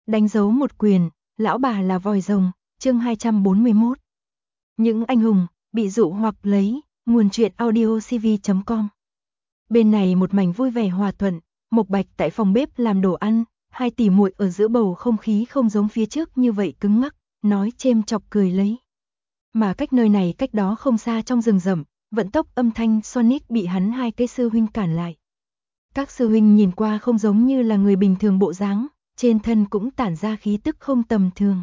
Đánh dấu một quyền, lão bà là vòi rồng, chương 241. Những anh hùng, bị dụ hoặc lấy, nguồn truyện audiocv.com. Bên này một mảnh vui vẻ hòa thuận, Mộc Bạch tại phòng bếp làm đồ ăn, hai tỷ muội ở giữa bầu không khí không giống phía trước như vậy cứng ngắc, nói chêm chọc cười lấy. Mà cách nơi này cách đó không xa trong rừng rậm, vận tốc âm thanh Sonic bị hắn hai cái sư huynh cản lại. Các sư huynh nhìn qua không giống như là người bình thường bộ dáng, trên thân cũng tản ra khí tức không tầm thường.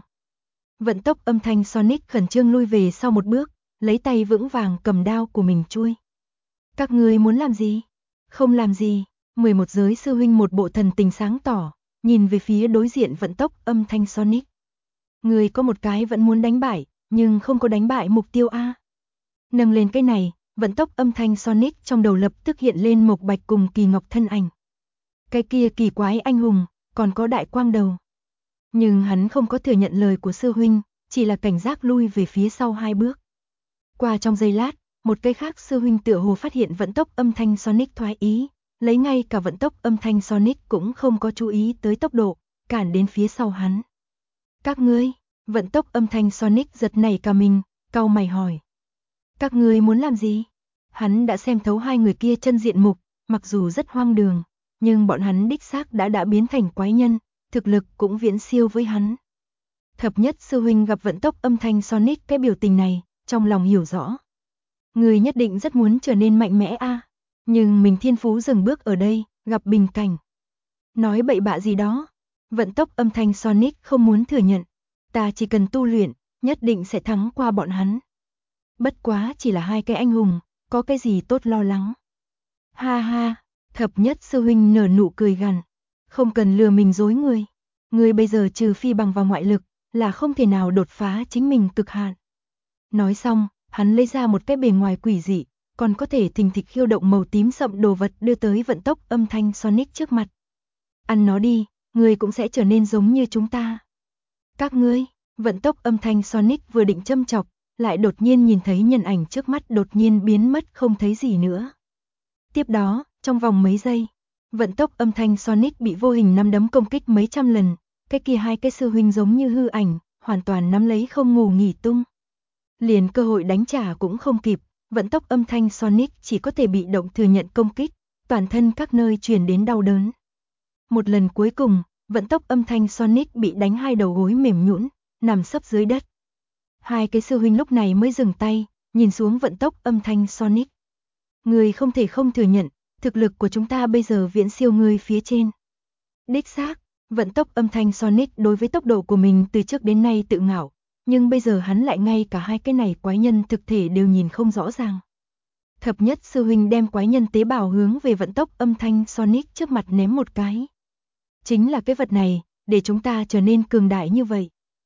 Vận tốc âm thanh Sonic khẩn trương lui về sau một bước, lấy tay vững vàng cầm đao của mình chui. Các ngươi muốn làm gì? Không làm gì. 11 giới sư huynh một bộ thần tình sáng tỏ, nhìn về phía đối diện vận tốc âm thanh Sonic. Người có một cái vẫn muốn đánh bại, nhưng không có đánh bại mục tiêu a. Nâng lên cái này, vận tốc âm thanh Sonic trong đầu lập tức hiện lên Mộc Bạch cùng Kỳ Ngọc thân ảnh. Cái kia kỳ quái anh hùng, còn có đại quang đầu. Nhưng hắn không có thừa nhận lời của sư huynh, chỉ là cảnh giác lui về phía sau hai bước. Qua trong giây lát, một cái khác sư huynh tựa hồ phát hiện vận tốc âm thanh Sonic thoái ý, lấy ngay cả vận tốc âm thanh Sonic cũng không có chú ý tới tốc độ, cản đến phía sau hắn. Các ngươi, vận tốc âm thanh Sonic giật nảy cả mình, cau mày hỏi. Các ngươi muốn làm gì? Hắn đã xem thấu hai người kia chân diện mục, mặc dù rất hoang đường, nhưng bọn hắn đích xác đã biến thành quái nhân, thực lực cũng viễn siêu với hắn. Thập nhất sư huynh gặp vận tốc âm thanh Sonic cái biểu tình này, trong lòng hiểu rõ. Người nhất định rất muốn trở nên mạnh mẽ a, nhưng mình thiên phú dừng bước ở đây, gặp bình cảnh. Nói bậy bạ gì đó, vận tốc âm thanh Sonic không muốn thừa nhận, ta chỉ cần tu luyện, nhất định sẽ thắng qua bọn hắn. Bất quá chỉ là hai cái anh hùng, có cái gì tốt lo lắng. Ha ha, thập nhất sư huynh nở nụ cười gằn, không cần lừa mình dối người. Người bây giờ trừ phi bằng vào ngoại lực, là không thể nào đột phá chính mình cực hạn. Nói xong, hắn lấy ra một cái bề ngoài quỷ dị, còn có thể thình thịch khiêu động màu tím sậm đồ vật đưa tới vận tốc âm thanh Sonic trước mặt. Ăn nó đi, người cũng sẽ trở nên giống như chúng ta. Các ngươi, vận tốc âm thanh Sonic vừa định châm chọc, lại đột nhiên nhìn thấy nhân ảnh trước mắt đột nhiên biến mất không thấy gì nữa. Tiếp đó, trong vòng mấy giây, vận tốc âm thanh Sonic bị vô hình nắm đấm công kích mấy trăm lần, cái kia hai cái sư huynh giống như hư ảnh, hoàn toàn nắm lấy không ngủ nghỉ tung. Liền cơ hội đánh trả cũng không kịp, vận tốc âm thanh Sonic chỉ có thể bị động thừa nhận công kích, toàn thân các nơi truyền đến đau đớn. Một lần cuối cùng, vận tốc âm thanh Sonic bị đánh hai đầu gối mềm nhũn, nằm sấp dưới đất. Hai cái sư huynh lúc này mới dừng tay, nhìn xuống vận tốc âm thanh Sonic. Người không thể không thừa nhận, thực lực của chúng ta bây giờ viễn siêu người phía trên. Đích xác, vận tốc âm thanh Sonic đối với tốc độ của mình từ trước đến nay tự ngạo, nhưng bây giờ hắn lại ngay cả hai cái này quái nhân thực thể đều nhìn không rõ ràng. Thập nhất sư huynh đem quái nhân tế bào hướng về vận tốc âm thanh Sonic trước mặt ném một cái. Chính là cái vật này, để chúng ta trở nên cường đại như vậy.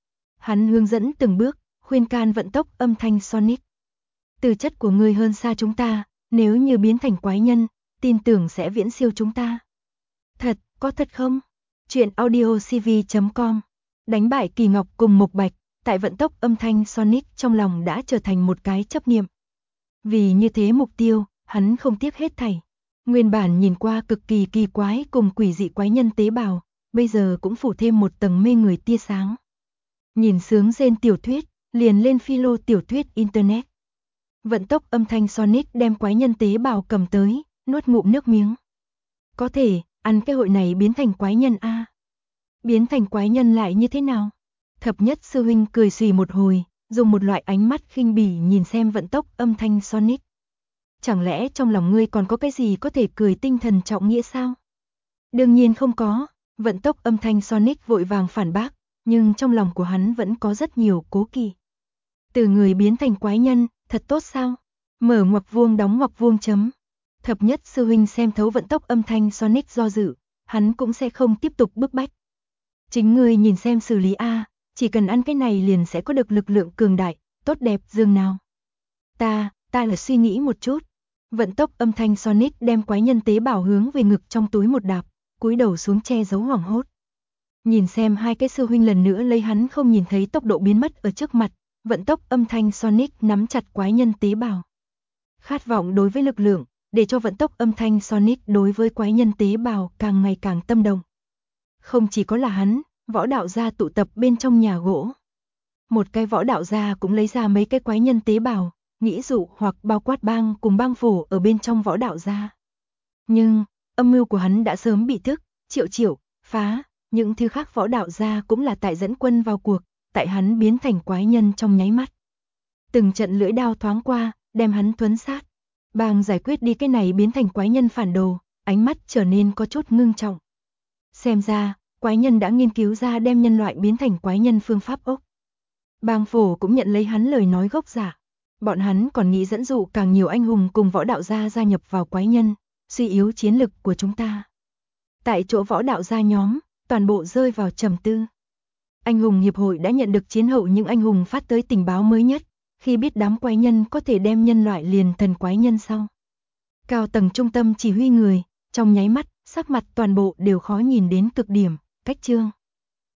Hắn hướng dẫn từng bước, khuyên can vận tốc âm thanh Sonic. Tư chất của ngươi hơn xa chúng ta, nếu như biến thành quái nhân, tin tưởng sẽ viễn siêu chúng ta. Thật, có thật không? Chuyện audiocv.com. Đánh bại Kỳ Ngọc cùng Mộc Bạch, tại vận tốc âm thanh Sonic trong lòng đã trở thành một cái chấp niệm. Vì như thế mục tiêu, hắn không tiếc hết thảy. Nguyên bản nhìn qua cực kỳ kỳ quái cùng quỷ dị quái nhân tế bào, bây giờ cũng phủ thêm một tầng mê người tia sáng. Nhìn sướng rên tiểu thuyết, liền lên philo tiểu thuyết internet. Vận tốc âm thanh Sonic đem quái nhân tế bào cầm tới, nuốt ngụm nước miếng. Có thể, ăn cái hội này biến thành quái nhân a. Biến thành quái nhân lại như thế nào? Thập nhất sư huynh cười xì một hồi, dùng một loại ánh mắt khinh bỉ nhìn xem vận tốc âm thanh Sonic. Chẳng lẽ trong lòng ngươi còn có cái gì có thể cười tinh thần trọng nghĩa sao? Đương nhiên không có, vận tốc âm thanh Sonic vội vàng phản bác, nhưng trong lòng của hắn vẫn có rất nhiều cố kỵ. Từ người biến thành quái nhân, thật tốt sao? Mở ngoặc vuông đóng ngoặc vuông chấm. Thập nhất sư huynh xem thấu vận tốc âm thanh Sonic do dự, hắn cũng sẽ không tiếp tục bức bách. Chính ngươi nhìn xem xử lý a, chỉ cần ăn cái này liền sẽ có được lực lượng cường đại, tốt đẹp dường nào. Ta là suy nghĩ một chút. Vận tốc âm thanh Sonic đem quái nhân tế bào hướng về ngực trong túi một đạp, cúi đầu xuống che giấu hoảng hốt. Nhìn xem hai cái sư huynh lần nữa lấy hắn không nhìn thấy tốc độ biến mất ở trước mặt, vận tốc âm thanh Sonic nắm chặt quái nhân tế bào. Khát vọng đối với lực lượng, để cho vận tốc âm thanh Sonic đối với quái nhân tế bào càng ngày càng tâm động. Không chỉ có là hắn, Võ đạo gia tụ tập bên trong nhà gỗ. Một cái võ đạo gia cũng lấy ra mấy cái quái nhân tế bào, nghĩ dụ hoặc bao quát bang cùng bang phổ ở bên trong võ đạo gia. Nhưng, âm mưu của hắn đã sớm bị thức, triệu phá, những thứ khác võ đạo gia cũng là tại dẫn quân vào cuộc, tại hắn biến thành quái nhân trong nháy mắt. Từng trận lưỡi đao thoáng qua, đem hắn thuấn sát. Bang giải quyết đi cái này biến thành quái nhân phản đồ, ánh mắt trở nên có chút ngưng trọng. Xem ra, quái nhân đã nghiên cứu ra đem nhân loại biến thành quái nhân phương pháp ốc. Bang phổ cũng nhận lấy hắn lời nói gốc giả. Bọn hắn còn nghĩ dẫn dụ càng nhiều anh hùng cùng võ đạo gia gia nhập vào quái nhân, suy yếu chiến lực của chúng ta. Tại chỗ võ đạo gia nhóm, toàn bộ rơi vào trầm tư. Anh hùng hiệp hội đã nhận được chiến hậu những anh hùng phát tới tình báo mới nhất, khi biết đám quái nhân có thể đem nhân loại liền thành quái nhân sau. Cao tầng trung tâm chỉ huy người, trong nháy mắt, sắc mặt toàn bộ đều khó nhìn đến cực điểm, cách chương.